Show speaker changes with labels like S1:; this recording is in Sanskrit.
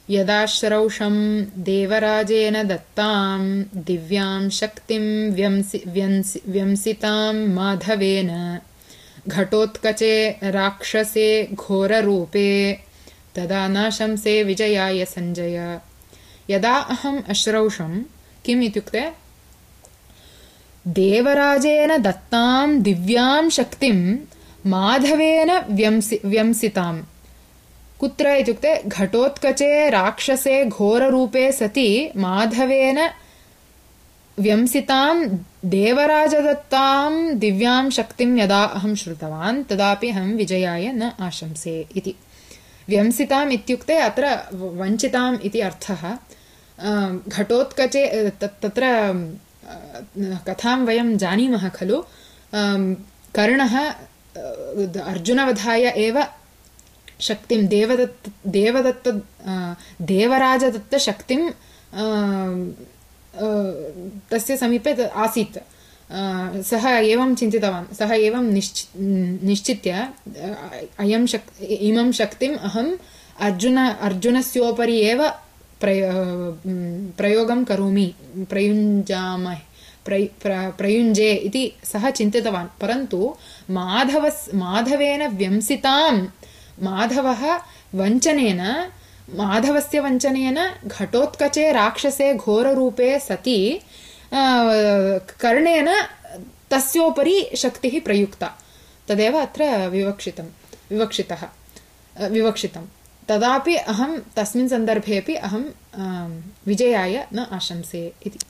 S1: यदाश्रौषं देवराजेन दत्तां दिव्यां शक्तिं व्यंसितां माधवेन घटोत्कचे राक्षसे घोररूपे तदा न शंसे विजयाय संजय। यदा अहम् अश्रौषं किम् इत्युक्ते देवराजेन दत्तां दिव्यां शक्तिं माधवेन व्यंसितां। कुत्र इत्युक्ते घटोत्कचे राक्षसे घोररूपे सति माधवेन व्यंसितां देवराजदत्तां दिव्यां शक्तिं यदा अहं श्रुतवान् तदापि अहं विजयाय न आशंसे इति। व्यंसिताम् इत्युक्ते अत्र वञ्चिताम् इति अर्थः। घटोत्कचे तत्र कथां वयं जानीमः खलु। कर्णः अर्जुनवधाय एव शक्तिं देवराजदत्तशक्तिं तस्य समीपे आसीत्। सः एवं चिन्तितवान्, सः एवं निश्चित्य इमं शक्तिम् अहम् अर्जुनस्योपरि एव प्रयोगं करोमि, प्रयुञ्जे इति सः चिन्तितवान्। परन्तु माधवेन व्यंसितां माधवस्य वञ्चनेन घटोत्कचे राक्षसे घोररूपे सति कर्णेन तस्योपरि शक्तिः प्रयुक्ता। तदेव अत्र विवक्षितं। तदापि अहं तस्मिन् सन्दर्भेऽपि अहं विजयाय न आशंसे इति।